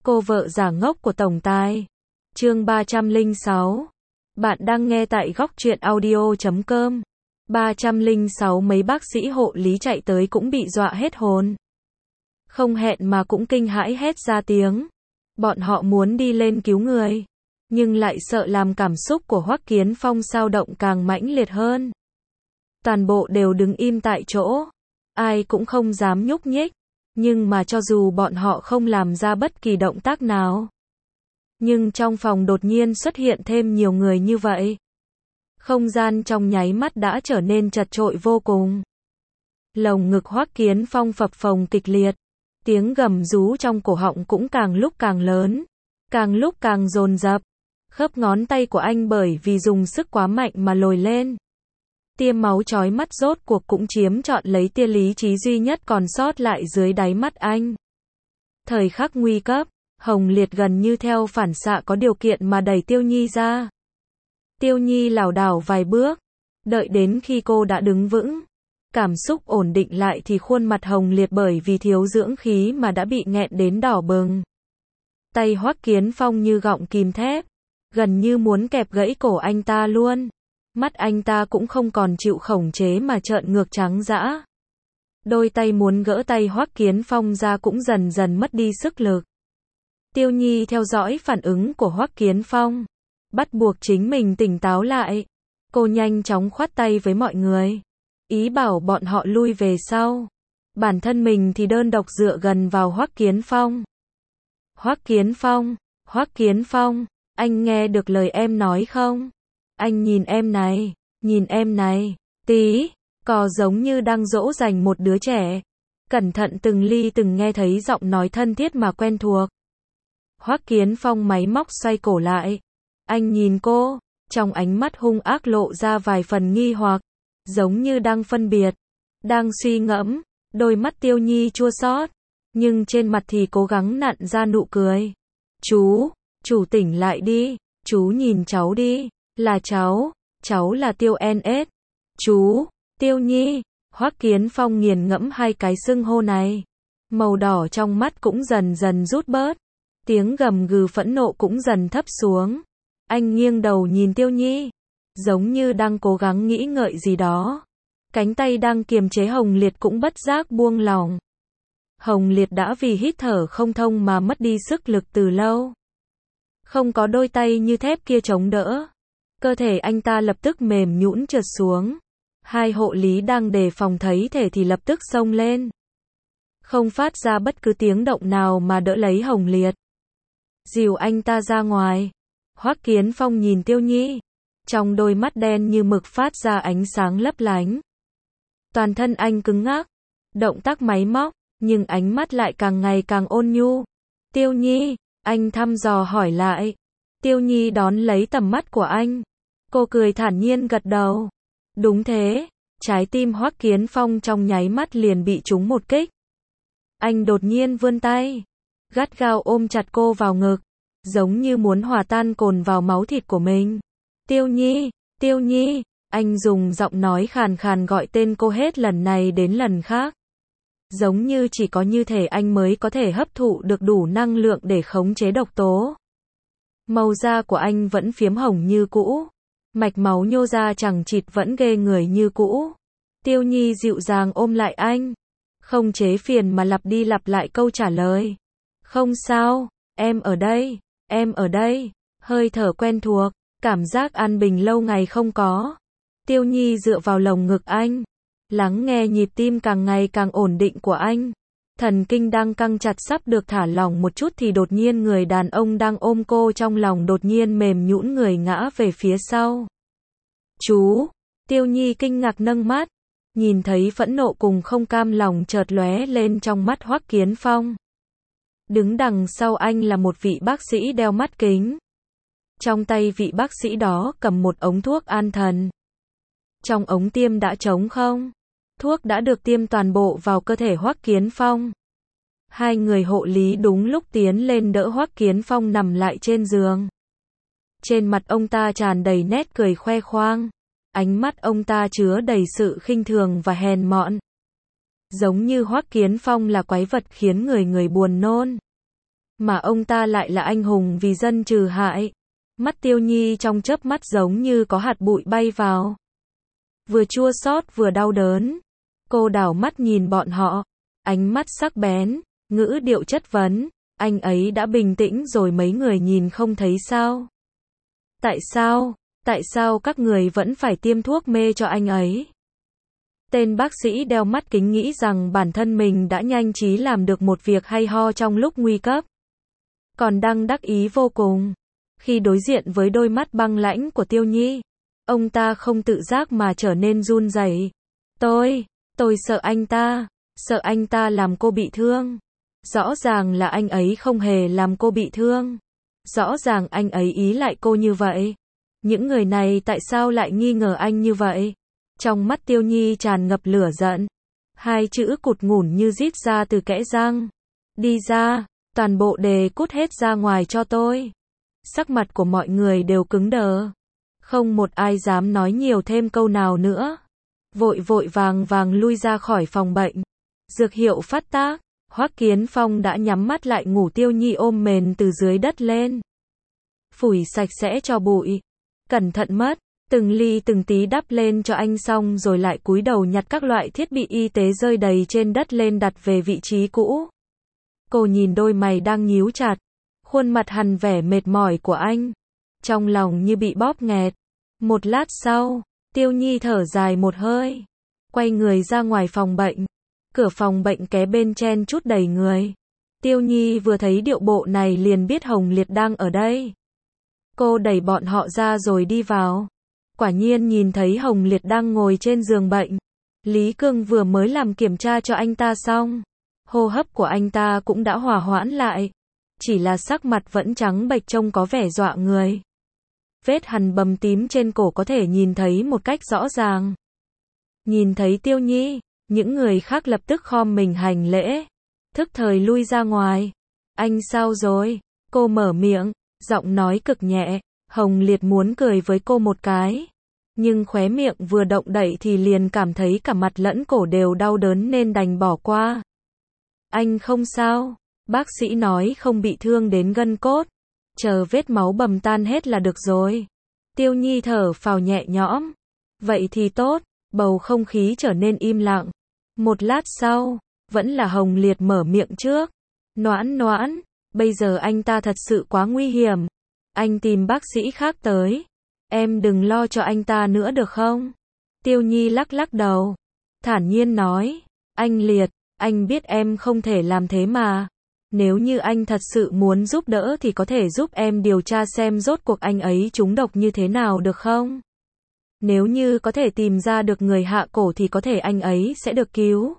Cô vợ giả ngốc của tổng tài. Chương 306. Bạn đang nghe tại góc truyện audio.com. 306 mấy bác sĩ hộ lý chạy tới cũng bị dọa hết hồn. Không hẹn mà cũng kinh hãi hét ra tiếng. Bọn họ muốn đi lên cứu người, nhưng lại sợ làm cảm xúc của Hoắc Kiến Phong xao động càng mãnh liệt hơn. Toàn bộ đều đứng im tại chỗ, ai cũng không dám nhúc nhích. Nhưng mà cho dù bọn họ không làm ra bất kỳ động tác nào, nhưng trong phòng đột nhiên xuất hiện thêm nhiều người như vậy. Không gian trong nháy mắt đã trở nên chật chội vô cùng. Lồng ngực Hoắc Kiến Phong phập phồng kịch liệt, tiếng gầm rú trong cổ họng cũng càng lúc càng lớn, càng lúc càng dồn dập. Khớp ngón tay của anh bởi vì dùng sức quá mạnh mà lồi lên. Tia máu chói mắt rốt cuộc cũng chiếm trọn lấy tia lý trí duy nhất còn sót lại dưới đáy mắt anh. Thời khắc nguy cấp, Hồng Liệt gần như theo phản xạ có điều kiện mà đẩy Tiêu Nhi ra. Tiêu Nhi lảo đảo vài bước, đợi đến khi cô đã đứng vững, cảm xúc ổn định lại thì khuôn mặt Hồng Liệt bởi vì thiếu dưỡng khí mà đã bị nghẹn đến đỏ bừng. Tay Hoắc Kiến Phong như gọng kìm thép, gần như muốn kẹp gãy cổ anh ta luôn. Mắt anh ta cũng không còn chịu khống chế mà trợn ngược trắng dã. Đôi tay muốn gỡ tay Hoắc Kiến Phong ra cũng dần dần mất đi sức lực. Tiêu Nhi theo dõi phản ứng của Hoắc Kiến Phong, bắt buộc chính mình tỉnh táo lại. Cô nhanh chóng khoát tay với mọi người, ý bảo bọn họ lui về sau. Bản thân mình thì đơn độc dựa gần vào Hoắc Kiến Phong. Hoắc Kiến Phong, Hoắc Kiến Phong, anh nghe được lời em nói không? Anh nhìn em này, tí, có giống như đang dỗ dành một đứa trẻ. Cẩn thận từng ly từng nghe thấy giọng nói thân thiết mà quen thuộc. Hoắc Kiến Phong máy móc xoay cổ lại. Anh nhìn cô, trong ánh mắt hung ác lộ ra vài phần nghi hoặc, giống như đang phân biệt, đang suy ngẫm. Đôi mắt Tiêu Nhi chua xót, nhưng trên mặt thì cố gắng nặn ra nụ cười. Chủ tỉnh lại đi, chú nhìn cháu đi. Là cháu là Tiêu NS. Chú, Tiêu Nhi. Hoắc Kiến Phong nghiền ngẫm hai cái xưng hô này. Màu đỏ trong mắt cũng dần dần rút bớt. Tiếng gầm gừ phẫn nộ cũng dần thấp xuống. Anh nghiêng đầu nhìn Tiêu Nhi, giống như đang cố gắng nghĩ ngợi gì đó. Cánh tay đang kiềm chế Hồng Liệt cũng bất giác buông lỏng. Hồng Liệt đã vì hít thở không thông mà mất đi sức lực từ lâu. Không có đôi tay như thép kia chống đỡ, cơ thể anh ta lập tức mềm nhũn trượt xuống. Hai hộ lý đang đề phòng thấy thể thì lập tức xông lên, không phát ra bất cứ tiếng động nào mà đỡ lấy Hồng Liệt, dìu anh ta ra ngoài. Hoắc Kiến Phong nhìn Tiêu Nhi, trong đôi mắt đen như mực phát ra ánh sáng lấp lánh. Toàn thân anh cứng ngắc, động tác máy móc, nhưng ánh mắt lại càng ngày càng ôn nhu. Tiêu Nhi, anh thăm dò hỏi lại. Tiêu Nhi đón lấy tầm mắt của anh. Cô cười thản nhiên gật đầu. Đúng thế, trái tim Hoắc Kiến Phong trong nháy mắt liền bị trúng một kích. Anh đột nhiên vươn tay, gắt gao ôm chặt cô vào ngực, giống như muốn hòa tan cồn vào máu thịt của mình. Tiêu Nhi, anh dùng giọng nói khàn khàn gọi tên cô hết lần này đến lần khác. Giống như chỉ có như thể anh mới có thể hấp thụ được đủ năng lượng để khống chế độc tố. Màu da của anh vẫn phiếm hồng như cũ, mạch máu nhô ra chằng chịt vẫn ghê người như cũ. Tiêu Nhi dịu dàng ôm lại anh, không chế phiền mà lặp đi lặp lại câu trả lời. Không sao, em ở đây, hơi thở quen thuộc, cảm giác an bình lâu ngày không có. Tiêu Nhi dựa vào lồng ngực anh, lắng nghe nhịp tim càng ngày càng ổn định của anh. Thần kinh đang căng chặt sắp được thả lỏng một chút thì đột nhiên người đàn ông đang ôm cô trong lòng đột nhiên mềm nhũn người ngã về phía sau. Chú, Tiêu Nhi kinh ngạc nâng mắt, nhìn thấy phẫn nộ cùng không cam lòng chợt lóe lên trong mắt Hoắc Kiến Phong. Đứng đằng sau anh là một vị bác sĩ đeo mắt kính. Trong tay vị bác sĩ đó cầm một ống thuốc an thần. Trong ống tiêm đã trống không? Thuốc đã được tiêm toàn bộ vào cơ thể Hoắc Kiến Phong. Hai người hộ lý đúng lúc tiến lên đỡ Hoắc Kiến Phong nằm lại trên giường. Trên mặt ông ta tràn đầy nét cười khoe khoang. Ánh mắt ông ta chứa đầy sự khinh thường và hèn mọn. Giống như Hoắc Kiến Phong là quái vật khiến người buồn nôn. mà ông ta lại là anh hùng vì dân trừ hại. Mắt Tiêu Nhi trong chớp mắt giống như có hạt bụi bay vào. Vừa chua xót vừa đau đớn. Cô đảo mắt nhìn bọn họ, ánh mắt sắc bén, ngữ điệu chất vấn, anh ấy đã bình tĩnh rồi mấy người nhìn không thấy sao? Tại sao các người vẫn phải tiêm thuốc mê cho anh ấy? Tên bác sĩ đeo mắt kính nghĩ rằng bản thân mình đã nhanh trí làm được một việc hay ho trong lúc nguy cấp. Còn đang đắc ý vô cùng. Khi đối diện với đôi mắt băng lãnh của Tiêu Nhi, ông ta không tự giác mà trở nên run rẩy. Tôi sợ anh ta làm cô bị thương. Rõ ràng là anh ấy không hề làm cô bị thương. Rõ ràng anh ấy ý lại cô như vậy. Những người này tại sao lại nghi ngờ anh như vậy? Trong mắt Tiêu Nhi tràn ngập lửa giận. Hai chữ cụt ngủn như rít ra từ kẽ răng. Đi ra, toàn bộ đề cút hết ra ngoài cho tôi. Sắc mặt của mọi người đều cứng đờ. Không một ai dám nói nhiều thêm câu nào nữa. Vội vàng lui ra khỏi phòng bệnh. Dược hiệu phát tác. Hoắc Kiến Phong đã nhắm mắt lại ngủ. Tiêu Nhi ôm mền từ dưới đất lên. Phủi sạch sẽ cho bụi. Cẩn thận mất. Từng ly từng tí đắp lên cho anh xong rồi lại cúi đầu nhặt các loại thiết bị y tế rơi đầy trên đất lên đặt về vị trí cũ. Cô nhìn đôi mày đang nhíu chặt. Khuôn mặt hằn vẻ mệt mỏi của anh. Trong lòng như bị bóp nghẹt. Một lát sau, Tiêu Nhi thở dài một hơi. Quay người ra ngoài phòng bệnh. Cửa phòng bệnh kế bên chen chúc đầy người. Tiêu Nhi vừa thấy điệu bộ này liền biết Hồng Liệt đang ở đây. Cô đẩy bọn họ ra rồi đi vào. Quả nhiên nhìn thấy Hồng Liệt đang ngồi trên giường bệnh. Lý Cương vừa mới làm kiểm tra cho anh ta xong. Hô hấp của anh ta cũng đã hòa hoãn lại. Chỉ là sắc mặt vẫn trắng bệch trông có vẻ dọa người. Vết hằn bầm tím trên cổ có thể nhìn thấy một cách rõ ràng. Nhìn thấy Tiêu Nhi, những người khác lập tức khom mình hành lễ. Thức thời lui ra ngoài. Anh sao rồi? Cô mở miệng, giọng nói cực nhẹ. Hồng Liệt muốn cười với cô một cái. Nhưng khóe miệng vừa động đậy thì liền cảm thấy cả mặt lẫn cổ đều đau đớn nên đành bỏ qua. Anh không sao. Bác sĩ nói không bị thương đến gân cốt. Chờ vết máu bầm tan hết là được rồi. Tiêu Nhi thở phào nhẹ nhõm. Vậy thì tốt. Bầu không khí trở nên im lặng. Một lát sau, vẫn là Hồng Liệt mở miệng trước. Noãn, bây giờ anh ta thật sự quá nguy hiểm. Anh tìm bác sĩ khác tới. Em đừng lo cho anh ta nữa được không? Tiêu Nhi lắc đầu. Thản nhiên nói. Anh Liệt, anh biết em không thể làm thế mà. Nếu như anh thật sự muốn giúp đỡ thì có thể giúp em điều tra xem rốt cuộc anh ấy trúng độc như thế nào được không? Nếu như có thể tìm ra được người hạ cổ thì có thể anh ấy sẽ được cứu.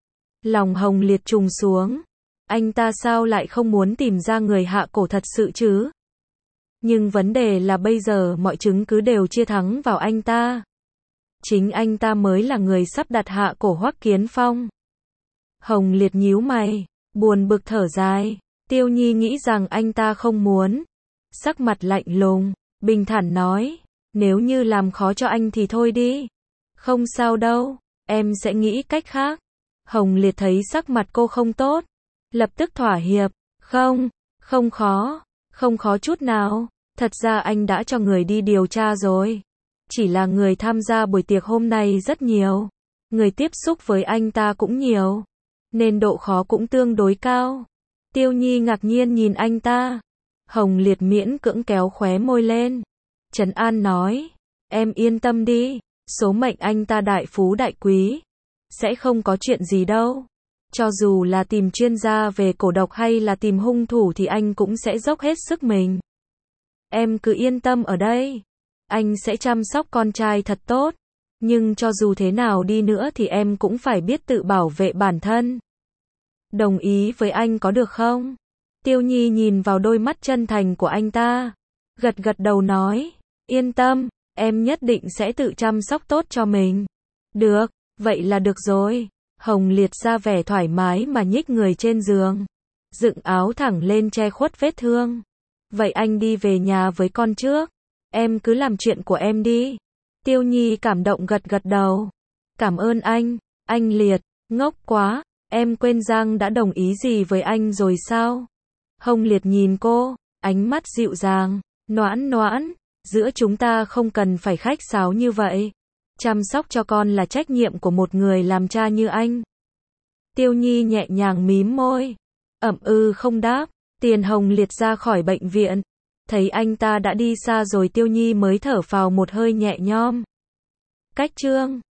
Lòng Hồng Liệt trùng xuống. Anh ta sao lại không muốn tìm ra người hạ cổ thật sự chứ? Nhưng vấn đề là bây giờ mọi chứng cứ đều chia thắng vào anh ta. Chính anh ta mới là người sắp đặt hạ cổ Hoắc Kiến Phong. Hồng Liệt nhíu mày, buồn bực thở dài. Tiêu Nhi nghĩ rằng anh ta không muốn. Sắc mặt lạnh lùng, bình thản nói. Nếu như làm khó cho anh thì thôi đi. Không sao đâu, em sẽ nghĩ cách khác. Hồng Liệt thấy sắc mặt cô không tốt. Lập tức thỏa hiệp. Không khó chút nào. Thật ra anh đã cho người đi điều tra rồi. Chỉ là người tham gia buổi tiệc hôm nay rất nhiều. Người tiếp xúc với anh ta cũng nhiều. Nên độ khó cũng tương đối cao. Tiêu Nhi ngạc nhiên nhìn anh ta. Hồng Liệt miễn cưỡng kéo khóe môi lên. Trấn an nói. Em yên tâm đi. Số mệnh anh ta đại phú đại quý. Sẽ không có chuyện gì đâu. Cho dù là tìm chuyên gia về cổ độc hay là tìm hung thủ thì anh cũng sẽ dốc hết sức mình. Em cứ yên tâm ở đây. Anh sẽ chăm sóc con trai thật tốt. Nhưng cho dù thế nào đi nữa thì em cũng phải biết tự bảo vệ bản thân. Đồng ý với anh có được không? Tiêu Nhi nhìn vào đôi mắt chân thành của anh ta. Gật đầu nói. Yên tâm, em nhất định sẽ tự chăm sóc tốt cho mình. Được, vậy là được rồi. Hồng Liệt ra vẻ thoải mái mà nhích người trên giường. Dựng áo thẳng lên che khuất vết thương. Vậy anh đi về nhà với con trước. Em cứ làm chuyện của em đi. Tiêu Nhi cảm động gật đầu. Cảm ơn anh Liệt, ngốc quá. Em quên Giang đã đồng ý gì với anh rồi sao? Hồng Liệt nhìn cô, ánh mắt dịu dàng, Noãn Noãn, giữa chúng ta không cần phải khách sáo như vậy. Chăm sóc cho con là trách nhiệm của một người làm cha như anh. Tiêu Nhi nhẹ nhàng mím môi, không đáp. Tiền Hồng Liệt ra khỏi bệnh viện, thấy anh ta đã đi xa rồi Tiêu Nhi mới thở phào một hơi nhẹ nhõm. Cách chương